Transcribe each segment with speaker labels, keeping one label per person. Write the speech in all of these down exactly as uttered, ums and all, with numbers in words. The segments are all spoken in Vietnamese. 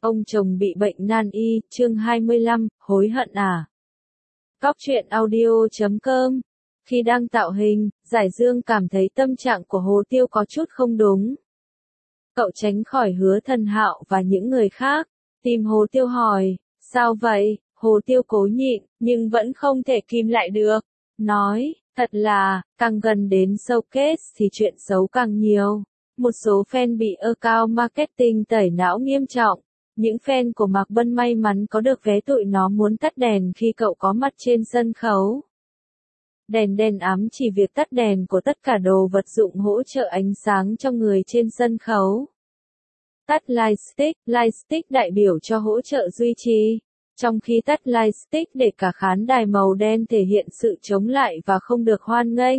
Speaker 1: Ông chồng bị bệnh nan y, chương hai mươi lăm, hối hận à? Cóc truyện audio chấm com. Khi đang tạo hình, Giải Dương cảm thấy tâm trạng của Hồ Tiêu có chút không đúng. Cậu tránh khỏi Hứa Thần Hạo và những người khác, tìm Hồ Tiêu hỏi, sao vậy? Hồ Tiêu cố nhịn, nhưng vẫn không thể kìm lại được. Nói, thật là, càng gần đến showcase thì chuyện xấu càng nhiều. Một số fan bị account marketing tẩy não nghiêm trọng. Những fan của Mạc Bân may mắn có được vé tụi nó muốn tắt đèn khi cậu có mặt trên sân khấu. Đèn đèn ám chỉ việc tắt đèn của tất cả đồ vật dụng hỗ trợ ánh sáng cho người trên sân khấu. Tắt lightstick, lightstick đại biểu cho hỗ trợ duy trì. Trong khi tắt lightstick để cả khán đài màu đen thể hiện sự chống lại và không được hoan nghênh.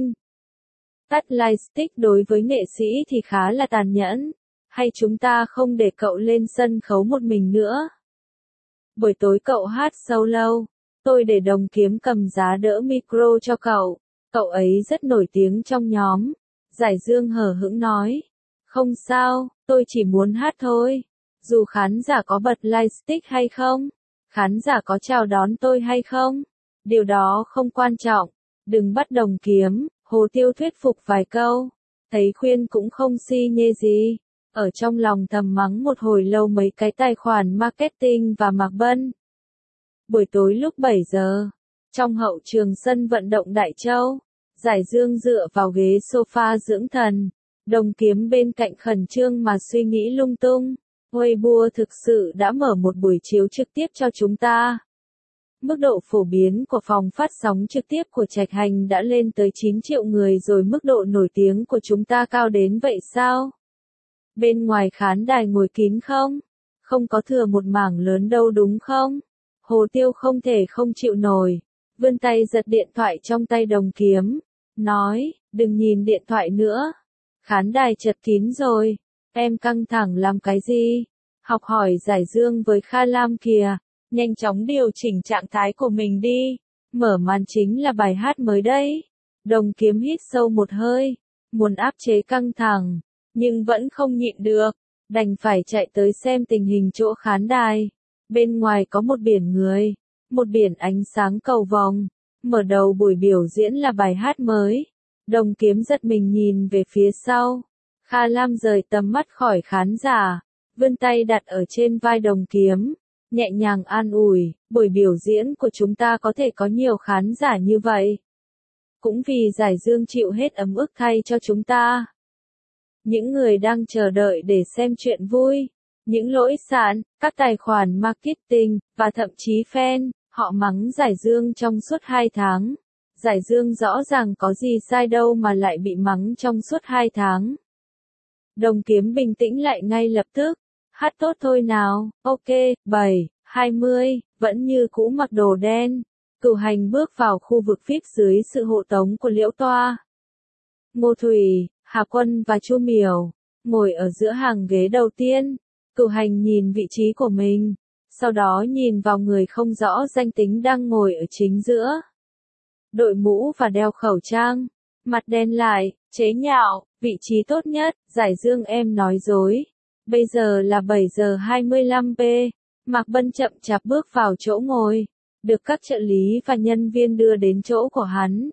Speaker 1: Tắt lightstick đối với nghệ sĩ thì khá là tàn nhẫn. Hay chúng ta không để cậu lên sân khấu một mình nữa? Buổi tối cậu hát solo, tôi để Đồng Kiếm cầm giá đỡ micro cho cậu. Cậu ấy rất nổi tiếng trong nhóm. Giải Dương hờ hững nói. Không sao, tôi chỉ muốn hát thôi. Dù khán giả có bật lightstick hay không, khán giả có chào đón tôi hay không, điều đó không quan trọng. Đừng bắt Đồng Kiếm. Hồ Tiêu thuyết phục vài câu. Thấy khuyên cũng không si nhê gì. Ở trong lòng thầm mắng một hồi lâu mấy cái tài khoản marketing và Mạc Bân. Buổi tối lúc bảy giờ, trong hậu trường sân vận động Đại Châu, Giải Dương dựa vào ghế sofa dưỡng thần, Đồng Kiếm bên cạnh khẩn trương mà suy nghĩ lung tung. Weibo thực sự đã mở một buổi chiếu trực tiếp cho chúng ta. Mức độ phổ biến của phòng phát sóng trực tiếp của Trạch Hành đã lên tới chín triệu người rồi, mức độ nổi tiếng của chúng ta cao đến vậy sao? Bên ngoài khán đài ngồi kín không? Không có thừa một mảng lớn đâu đúng không? Hồ Tiêu không thể không chịu nổi. Vươn tay giật điện thoại trong tay Đồng Kiếm. Nói, đừng nhìn điện thoại nữa. Khán đài chật kín rồi. Em căng thẳng làm cái gì? Học hỏi Giải Dương với Kha Lam kìa. Nhanh chóng điều chỉnh trạng thái của mình đi. Mở màn chính là bài hát mới đấy. Đồng Kiếm hít sâu một hơi. Muốn áp chế căng thẳng. Nhưng vẫn không nhịn được, đành phải chạy tới xem tình hình chỗ khán đài. Bên ngoài có một biển người, một biển ánh sáng cầu vồng. Mở đầu buổi biểu diễn là bài hát mới. Đồng Kiếm giật mình nhìn về phía sau. Kha Lam rời tầm mắt khỏi khán giả, vươn tay đặt ở trên vai Đồng Kiếm, nhẹ nhàng an ủi, buổi biểu diễn của chúng ta có thể có nhiều khán giả như vậy. Cũng vì Giải Dương chịu hết ấm ức thay cho chúng ta. Những người đang chờ đợi để xem chuyện vui, những lỗi sạn, các tài khoản marketing, và thậm chí fan, họ mắng Giải Dương trong suốt hai tháng. Giải Dương rõ ràng có gì sai đâu mà lại bị mắng trong suốt hai tháng. Đồng Kiếm bình tĩnh lại ngay lập tức. Hát tốt thôi nào, ok, bảy, hai mươi, vẫn như cũ mặc đồ đen. Cửu Hành bước vào khu vực vi ai pi dưới sự hộ tống của Liễu Toa. Ngô Thủy, Hà Quân và Chu Miểu ngồi ở giữa hàng ghế đầu tiên. Cửu Hành nhìn vị trí của mình, sau đó nhìn vào người không rõ danh tính đang ngồi ở chính giữa. Đội mũ và đeo khẩu trang, mặt đen lại, chế nhạo, vị trí tốt nhất. Giải Dương em nói dối. Bây giờ là bảy giờ hai mươi lăm p. Mạc Bân chậm chạp bước vào chỗ ngồi, được các trợ lý và nhân viên đưa đến chỗ của hắn.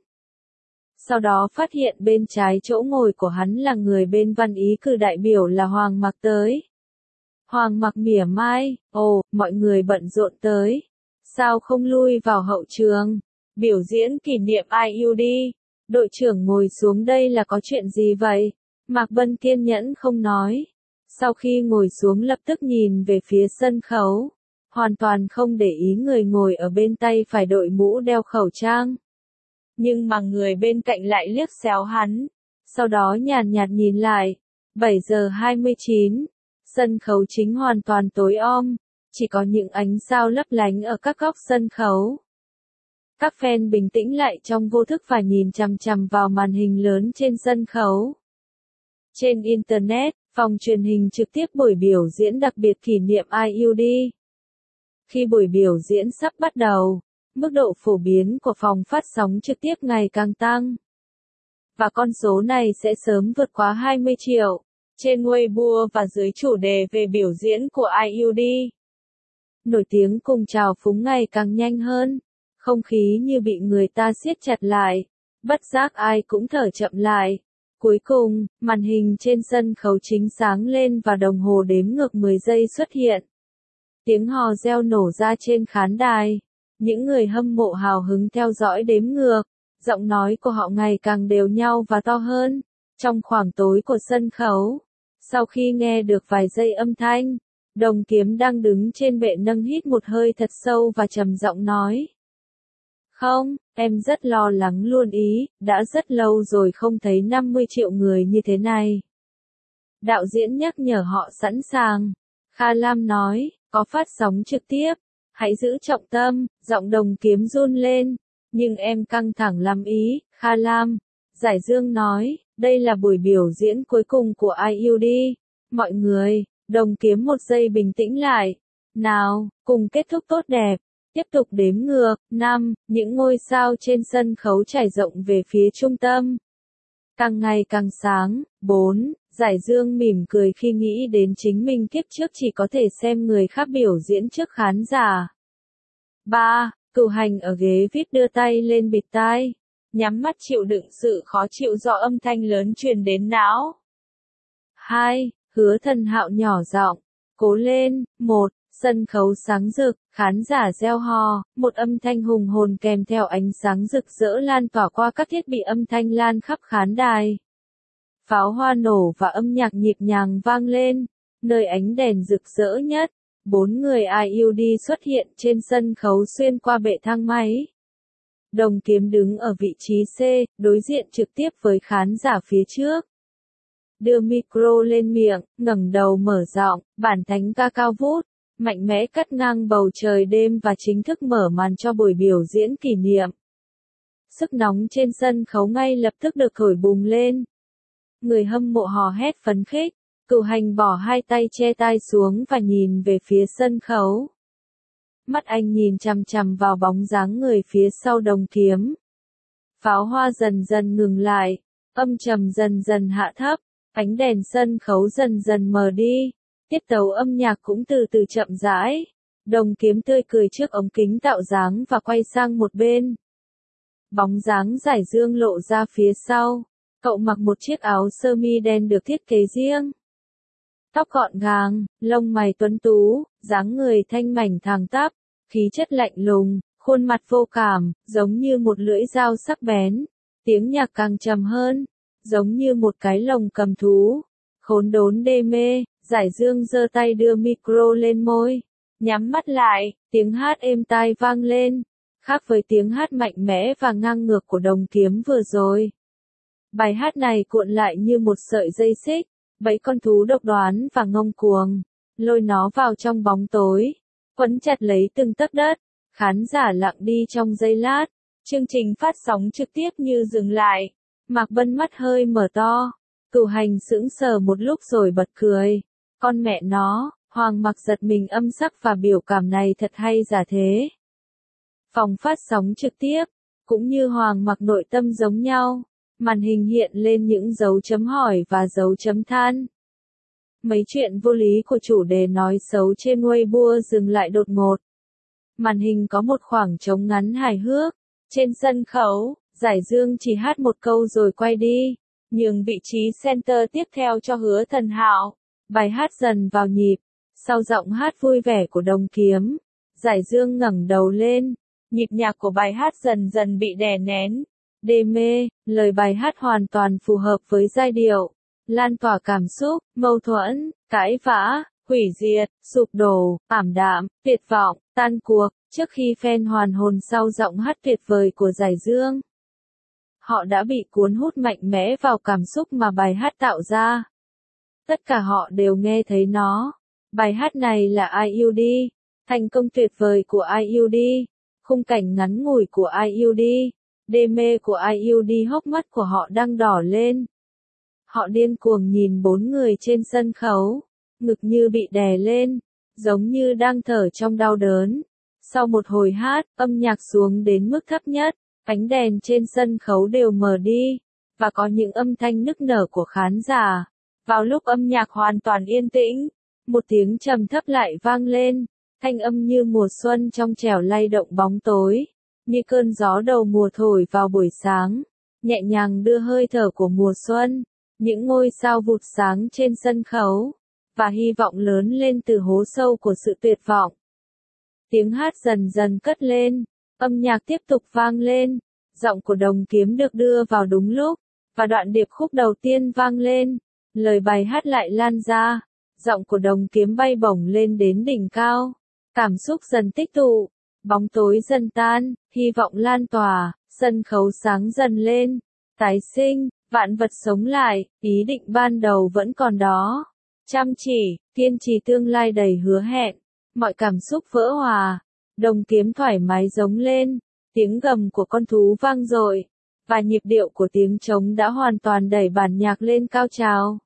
Speaker 1: Sau đó phát hiện bên trái chỗ ngồi của hắn là người bên Văn Ý cử đại biểu là Hoàng Mạc tới. Hoàng Mạc mỉa mai, ồ, mọi người bận rộn tới. Sao không lui vào hậu trường? Biểu diễn kỷ niệm i u đi. Đội trưởng ngồi xuống đây là có chuyện gì vậy? Mạc Bân kiên nhẫn không nói. Sau khi ngồi xuống lập tức nhìn về phía sân khấu. Hoàn toàn không để ý người ngồi ở bên tay phải đội mũ đeo khẩu trang. Nhưng mà người bên cạnh lại liếc xéo hắn. Sau đó nhàn nhạt nhìn lại. bảy giờ hai mươi chín. Sân khấu chính hoàn toàn tối om. Chỉ có những ánh sao lấp lánh ở các góc sân khấu. Các fan bình tĩnh lại trong vô thức và nhìn chằm chằm vào màn hình lớn trên sân khấu. Trên Internet, phòng truyền hình trực tiếp buổi biểu diễn đặc biệt kỷ niệm i u đi. Khi buổi biểu diễn sắp bắt đầu, mức độ phổ biến của phòng phát sóng trực tiếp ngày càng tăng. Và con số này sẽ sớm vượt quá hai mươi triệu. Trên Weibo và dưới chủ đề về biểu diễn của i u đi, nổi tiếng cùng trào phúng ngày càng nhanh hơn. Không khí như bị người ta siết chặt lại, bất giác ai cũng thở chậm lại. Cuối cùng, màn hình trên sân khấu chính sáng lên và đồng hồ đếm ngược mười giây xuất hiện. Tiếng hò reo nổ ra trên khán đài. Những người hâm mộ hào hứng theo dõi đếm ngược. Giọng nói của họ ngày càng đều nhau và to hơn. Trong khoảng tối của sân khấu, sau khi nghe được vài giây âm thanh, Đồng Kiếm đang đứng trên bệ nâng hít một hơi thật sâu và trầm giọng nói. Không, em rất lo lắng luôn ý, đã rất lâu rồi không thấy năm mươi triệu người như thế này. Đạo diễn nhắc nhở họ sẵn sàng. Kha Lam nói, có phát sóng trực tiếp, hãy giữ trọng tâm, giọng Đồng Kiếm run lên. Nhưng em căng thẳng lắm ý, Kha Lam. Giải Dương nói, đây là buổi biểu diễn cuối cùng của i u đê. Mọi người, Đồng Kiếm một giây bình tĩnh lại. Nào, cùng kết thúc tốt đẹp. Tiếp tục đếm ngược, năm, những ngôi sao trên sân khấu trải rộng về phía trung tâm. Càng ngày càng sáng, bốn, Giải Dương mỉm cười khi nghĩ đến chính mình kiếp trước chỉ có thể xem người khác biểu diễn trước khán giả. ba. Cửu Hành ở ghế vê i pê đưa tay lên bịt tai, nhắm mắt chịu đựng sự khó chịu do âm thanh lớn truyền đến não. hai. Hứa Thần Hạo nhỏ giọng, cố lên, một. Sân khấu sáng rực, khán giả reo hò, một âm thanh hùng hồn kèm theo ánh sáng rực rỡ lan tỏa qua các thiết bị âm thanh lan khắp khán đài. Pháo hoa nổ và âm nhạc nhịp nhàng vang lên, nơi ánh đèn rực rỡ nhất. Bốn người i u đê xuất hiện trên sân khấu xuyên qua bệ thang máy. Đồng Kiếm đứng ở vị trí C, đối diện trực tiếp với khán giả phía trước. Đưa micro lên miệng, ngẩng đầu mở giọng, bản thánh ca cao vút, mạnh mẽ cắt ngang bầu trời đêm và chính thức mở màn cho buổi biểu diễn kỷ niệm. Sức nóng trên sân khấu ngay lập tức được thổi bùng lên. Người hâm mộ hò hét phấn khích. Cửu Hành bỏ hai tay che tai xuống và nhìn về phía sân khấu. Mắt anh nhìn chằm chằm vào bóng dáng người phía sau Đồng Kiếm. Pháo hoa dần dần ngừng lại, âm trầm dần dần hạ thấp, ánh đèn sân khấu dần dần mờ đi, tiết tấu âm nhạc cũng từ từ chậm rãi. Đồng Kiếm tươi cười trước ống kính tạo dáng và quay sang một bên. Bóng dáng Giải Dương lộ ra phía sau, cậu mặc một chiếc áo sơ mi đen được thiết kế riêng. Tóc gọn gàng, lông mày tuấn tú, dáng người thanh mảnh thẳng tắp, khí chất lạnh lùng, khuôn mặt vô cảm, giống như một lưỡi dao sắc bén. Tiếng nhạc càng trầm hơn, giống như một cái lồng cầm thú. Khốn đốn đê mê, Giải Dương giơ tay đưa micro lên môi, nhắm mắt lại, tiếng hát êm tai vang lên, khác với tiếng hát mạnh mẽ và ngang ngược của Đồng Kiếm vừa rồi. Bài hát này cuộn lại như một sợi dây xích, bẫy con thú độc đoán và ngông cuồng, lôi nó vào trong bóng tối, quấn chặt lấy từng tấc đất. Khán giả lặng đi trong giây lát, chương trình phát sóng trực tiếp như dừng lại. Mạc Bân mắt hơi mở to, Cửu Hành sững sờ một lúc rồi bật cười. Con mẹ nó, Hoàng Mặc giật mình âm sắc và biểu cảm này thật hay giả thế. Phòng phát sóng trực tiếp, cũng như Hoàng Mặc nội tâm giống nhau. Màn hình hiện lên những dấu chấm hỏi và dấu chấm than. Mấy chuyện vô lý của chủ đề nói xấu trên Weibo dừng lại đột ngột. Màn hình có một khoảng trống ngắn hài hước. Trên sân khấu, Giải Dương chỉ hát một câu rồi quay đi, nhường vị trí center tiếp theo cho Hứa Thần Hạo. Bài hát dần vào nhịp, sau giọng hát vui vẻ của Đồng Kiếm, Giải Dương ngẩng đầu lên, nhịp nhạc của bài hát dần dần bị đè nén. Đê mê, lời bài hát hoàn toàn phù hợp với giai điệu, lan tỏa cảm xúc, mâu thuẫn, cãi vã, hủy diệt, sụp đổ, ảm đạm, tuyệt vọng, tan cuộc, trước khi fan hoàn hồn sau giọng hát tuyệt vời của Giải Dương. Họ đã bị cuốn hút mạnh mẽ vào cảm xúc mà bài hát tạo ra. Tất cả họ đều nghe thấy nó. Bài hát này là i u đê, thành công tuyệt vời của i u đê, khung cảnh ngắn ngủi của i u đê. Đê mê của i u đê, hốc mắt của họ đang đỏ lên. Họ điên cuồng nhìn bốn người trên sân khấu, ngực như bị đè lên, giống như đang thở trong đau đớn. Sau một hồi hát, âm nhạc xuống đến mức thấp nhất, ánh đèn trên sân khấu đều mờ đi, và có những âm thanh nức nở của khán giả. Vào lúc âm nhạc hoàn toàn yên tĩnh, một tiếng trầm thấp lại vang lên, thanh âm như mùa xuân trong trẻo lay động bóng tối, như cơn gió đầu mùa thổi vào buổi sáng, nhẹ nhàng đưa hơi thở của mùa xuân, những ngôi sao vụt sáng trên sân khấu, và hy vọng lớn lên từ hố sâu của sự tuyệt vọng. Tiếng hát dần dần cất lên, âm nhạc tiếp tục vang lên, giọng của Đồng Kiếm được đưa vào đúng lúc, và đoạn điệp khúc đầu tiên vang lên, lời bài hát lại lan ra, giọng của Đồng Kiếm bay bổng lên đến đỉnh cao, cảm xúc dần tích tụ, bóng tối dần tan, hy vọng lan tỏa, sân khấu sáng dần lên, tái sinh, vạn vật sống lại, ý định ban đầu vẫn còn đó, chăm chỉ, kiên trì tương lai đầy hứa hẹn, mọi cảm xúc vỡ hòa, Đồng Kiếm thoải mái giống lên, tiếng gầm của con thú vang dội, và nhịp điệu của tiếng trống đã hoàn toàn đẩy bản nhạc lên cao trào.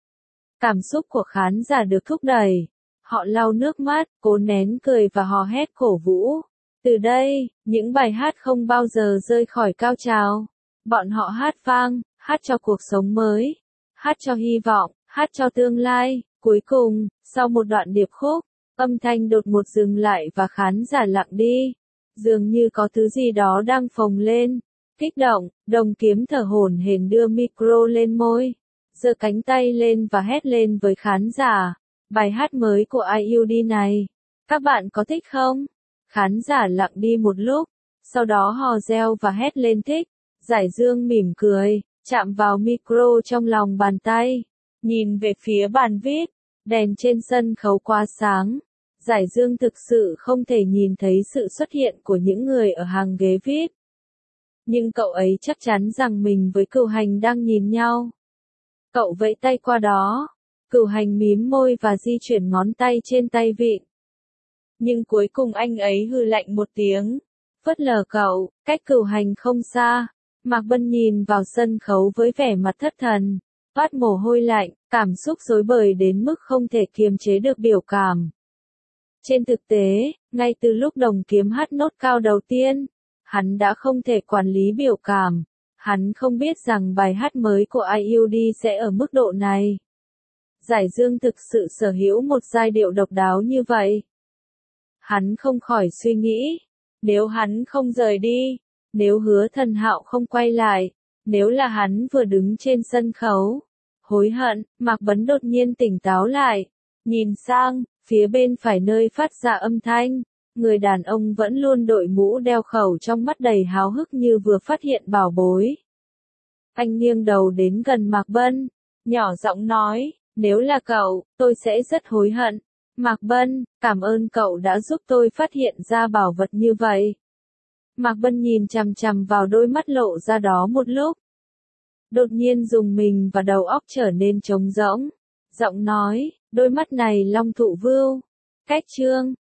Speaker 1: Cảm xúc của khán giả được thúc đẩy, họ lau nước mắt, cố nén cười và hò hét cổ vũ. Từ đây, những bài hát không bao giờ rơi khỏi cao trào. Bọn họ hát vang, hát cho cuộc sống mới, hát cho hy vọng, hát cho tương lai. Cuối cùng, sau một đoạn điệp khúc, âm thanh đột ngột dừng lại và khán giả lặng đi. Dường như có thứ gì đó đang phồng lên. Kích động, Đồng Kiếm thở hổn hển đưa micro lên môi, giơ cánh tay lên và hét lên với khán giả. Bài hát mới của i u đê này, các bạn có thích không? Khán giả lặng đi một lúc, sau đó hò reo và hét lên thích. Giải Dương mỉm cười, chạm vào micro trong lòng bàn tay, nhìn về phía bàn viết, đèn trên sân khấu quá sáng. Giải Dương thực sự không thể nhìn thấy sự xuất hiện của những người ở hàng ghế viết. Nhưng cậu ấy chắc chắn rằng mình với Cửu Hành đang nhìn nhau. Cậu vẫy tay qua đó, Cửu Hành mím môi và di chuyển ngón tay trên tay vịn. Nhưng cuối cùng anh ấy hừ lạnh một tiếng, phớt lờ cậu, cách Cửu Hành không xa. Mạc Bân nhìn vào sân khấu với vẻ mặt thất thần, toát mồ hôi lạnh, cảm xúc rối bời đến mức không thể kiềm chế được biểu cảm. Trên thực tế, ngay từ lúc Đồng Kiếm hát nốt cao đầu tiên, hắn đã không thể quản lý biểu cảm. Hắn không biết rằng bài hát mới của i u đê sẽ ở mức độ này. Giải Dương thực sự sở hữu một giai điệu độc đáo như vậy. Hắn không khỏi suy nghĩ, nếu hắn không rời đi, nếu Hứa Thần Hạo không quay lại, nếu là hắn vừa đứng trên sân khấu. Hối hận, Mạc Bấn đột nhiên tỉnh táo lại, nhìn sang, phía bên phải nơi phát ra âm thanh, người đàn ông vẫn luôn đội mũ đeo khẩu trong mắt đầy háo hức như vừa phát hiện bảo bối. Anh nghiêng đầu đến gần Mạc Bân, nhỏ giọng nói, nếu là cậu, tôi sẽ rất hối hận. Mạc Bân, cảm ơn cậu đã giúp tôi phát hiện ra bảo vật như vậy. Mạc Bân nhìn chằm chằm vào đôi mắt lộ ra đó một lúc. Đột nhiên rùng mình và đầu óc trở nên trống rỗng. Giọng nói, đôi mắt này Long Thụ Vưu. Cách chương